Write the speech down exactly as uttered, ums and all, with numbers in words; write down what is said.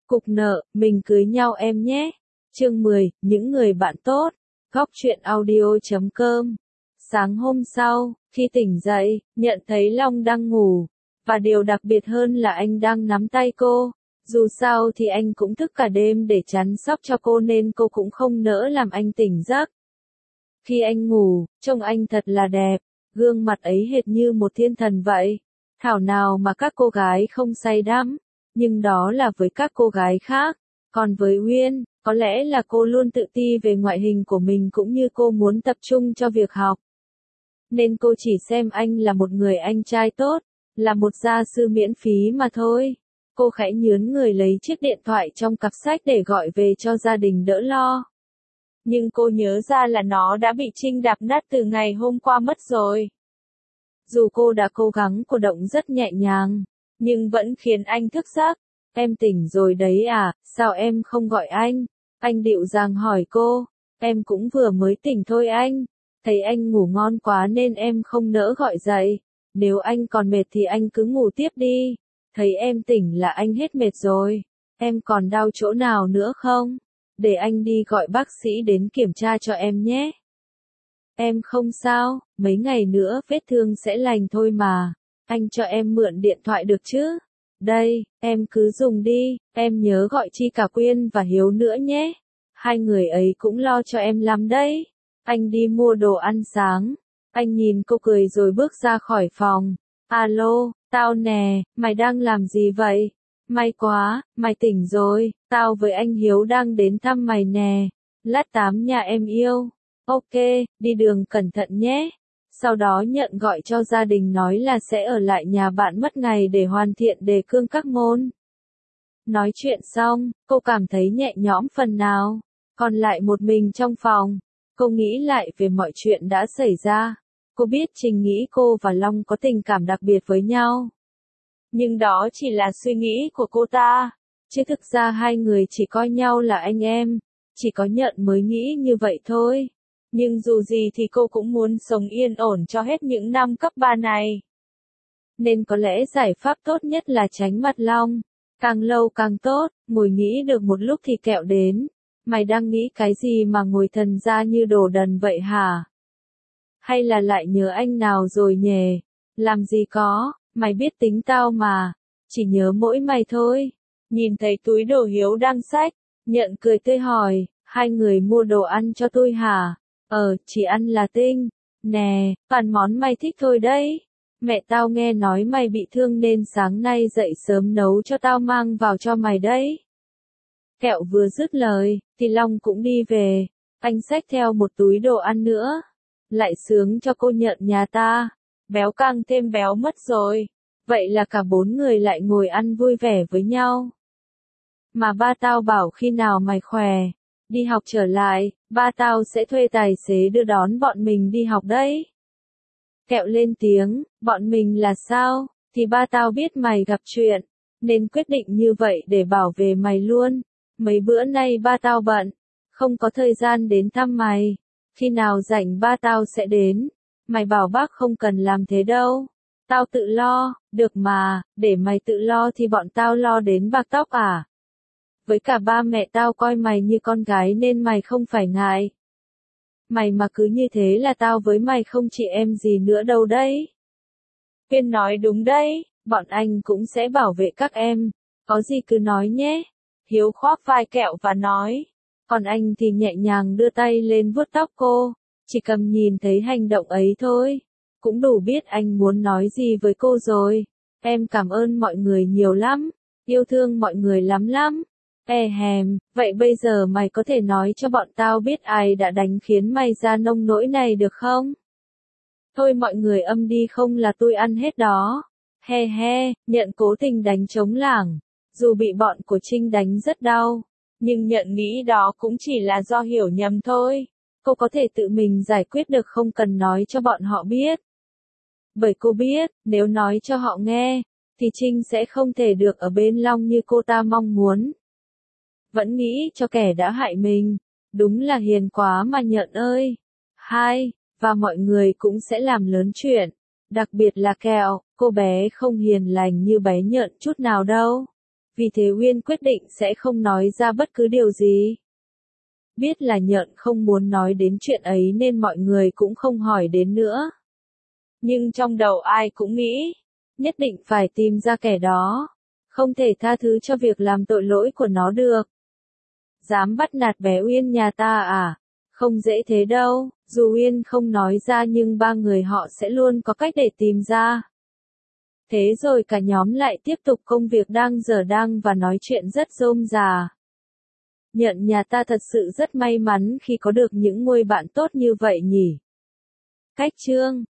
Cục nợ, mình cưới nhau em nhé. Chương mười, những người bạn tốt. Góc truyện audio chấm com. Sáng hôm sau, khi tỉnh dậy, nhận thấy Long đang ngủ. Và điều đặc biệt hơn là anh đang nắm tay cô. Dù sao thì anh cũng thức cả đêm để chăm sóc cho cô nên cô cũng không nỡ làm anh tỉnh giấc. Khi anh ngủ, trông anh thật là đẹp. Gương mặt ấy hệt như một thiên thần vậy. Thảo nào mà các cô gái không say đắm. Nhưng đó là với các cô gái khác. Còn với Uyên, có lẽ là cô luôn tự ti về ngoại hình của mình cũng như cô muốn tập trung cho việc học. Nên cô chỉ xem anh là một người anh trai tốt, là một gia sư miễn phí mà thôi. Cô khẽ nhướn người lấy chiếc điện thoại trong cặp sách để gọi về cho gia đình đỡ lo. Nhưng cô nhớ ra là nó đã bị Trinh đạp nát từ ngày hôm qua mất rồi. Dù cô đã cố gắng cử động rất nhẹ nhàng, nhưng vẫn khiến anh thức giấc. Em tỉnh rồi đấy à, sao em không gọi anh? Anh dịu dàng hỏi cô. Em cũng vừa mới tỉnh thôi anh. Thấy anh ngủ ngon quá nên em không nỡ gọi dậy. Nếu anh còn mệt thì anh cứ ngủ tiếp đi. Thấy em tỉnh là anh hết mệt rồi. Em còn đau chỗ nào nữa không? Để anh đi gọi bác sĩ đến kiểm tra cho em nhé. Em không sao, mấy ngày nữa vết thương sẽ lành thôi mà. Anh cho em mượn điện thoại được chứ? Đây, em cứ dùng đi, em nhớ gọi Chi cả Quyên và Hiếu nữa nhé. Hai người ấy cũng lo cho em lắm đấy. Anh đi mua đồ ăn sáng. Anh nhìn cô cười rồi bước ra khỏi phòng. Alo, tao nè, mày đang làm gì vậy? May quá, mày tỉnh rồi, tao với anh Hiếu đang đến thăm mày nè. Lát tám nhà em yêu. Ok, đi đường cẩn thận nhé. Sau đó nhận gọi cho gia đình nói là sẽ ở lại nhà bạn mất ngày để hoàn thiện đề cương các môn. Nói chuyện xong, cô cảm thấy nhẹ nhõm phần nào. Còn lại một mình trong phòng, cô nghĩ lại về mọi chuyện đã xảy ra. Cô biết Trình nghĩ cô và Long có tình cảm đặc biệt với nhau. Nhưng đó chỉ là suy nghĩ của cô ta. Chứ thực ra hai người chỉ coi nhau là anh em. Chỉ có Nhận mới nghĩ như vậy thôi. Nhưng dù gì thì cô cũng muốn sống yên ổn cho hết những năm cấp ba này. Nên có lẽ giải pháp tốt nhất là tránh mặt Long. Càng lâu càng tốt, ngồi nghĩ được một lúc thì Kẹo đến. Mày đang nghĩ cái gì mà ngồi thần ra như đồ đần vậy hả? Hay là lại nhớ anh nào rồi nhề? Làm gì có, mày biết tính tao mà. Chỉ nhớ mỗi mày thôi. Nhìn thấy túi đồ Hiếu đang xách, Nhận cười tươi hỏi, hai người mua đồ ăn cho tôi hả? Ờ, chỉ ăn là tinh. Nè, toàn món mày thích thôi đấy. Mẹ tao nghe nói mày bị thương nên sáng nay dậy sớm nấu cho tao mang vào cho mày đấy. Kẹo vừa dứt lời, thì Long cũng đi về. Anh xách theo một túi đồ ăn nữa. Lại sướng cho cô Nhận nhà ta. Béo căng thêm béo mất rồi. Vậy là cả bốn người lại ngồi ăn vui vẻ với nhau. Mà ba tao bảo khi nào mày khỏe, đi học trở lại, ba tao sẽ thuê tài xế đưa đón bọn mình đi học đấy. Kẹo lên tiếng, bọn mình là sao? Thì ba tao biết mày gặp chuyện, nên quyết định như vậy để bảo vệ mày luôn. Mấy bữa nay ba tao bận, không có thời gian đến thăm mày. Khi nào rảnh ba tao sẽ đến. Mày bảo bác không cần làm thế đâu. Tao tự lo, được mà, để mày tự lo thì bọn tao lo đến bạc tóc à? Với cả ba mẹ tao coi mày như con gái nên mày không phải ngại. Mày mà cứ như thế là tao với mày không chị em gì nữa đâu đấy. Quyên nói đúng đấy, bọn anh cũng sẽ bảo vệ các em. Có gì cứ nói nhé. Hiếu khoác vai Kẹo và nói. Còn anh thì nhẹ nhàng đưa tay lên vuốt tóc cô. Chỉ cầm nhìn thấy hành động ấy thôi. Cũng đủ biết anh muốn nói gì với cô rồi. Em cảm ơn mọi người nhiều lắm. Yêu thương mọi người lắm lắm. E hèm, vậy bây giờ mày có thể nói cho bọn tao biết ai đã đánh khiến mày ra nông nỗi này được không? Thôi mọi người âm đi không là tôi ăn hết đó. He he, Nhận cố tình đánh trống lảng. Dù bị bọn của Trinh đánh rất đau. Nhưng Nhận nghĩ đó cũng chỉ là do hiểu nhầm thôi. Cô có thể tự mình giải quyết được không cần nói cho bọn họ biết. Bởi cô biết, nếu nói cho họ nghe, thì Trinh sẽ không thể được ở bên Long như cô ta mong muốn. Vẫn nghĩ cho kẻ đã hại mình. Đúng là hiền quá mà Nhận ơi. Hai, và mọi người cũng sẽ làm lớn chuyện. Đặc biệt là Kẹo, cô bé không hiền lành như bé Nhận chút nào đâu. Vì thế Uyên quyết định sẽ không nói ra bất cứ điều gì. Biết là Nhợn không muốn nói đến chuyện ấy nên mọi người cũng không hỏi đến nữa. Nhưng trong đầu ai cũng nghĩ, nhất định phải tìm ra kẻ đó. Không thể tha thứ cho việc làm tội lỗi của nó được. Dám bắt nạt bé Uyên nhà ta à? Không dễ thế đâu, dù Uyên không nói ra nhưng ba người họ sẽ luôn có cách để tìm ra. Thế rồi cả nhóm lại tiếp tục công việc đang dở đang và nói chuyện rất rôm rà. Nhợn nhà ta thật sự rất may mắn khi có được những người bạn tốt như vậy nhỉ. Cách chương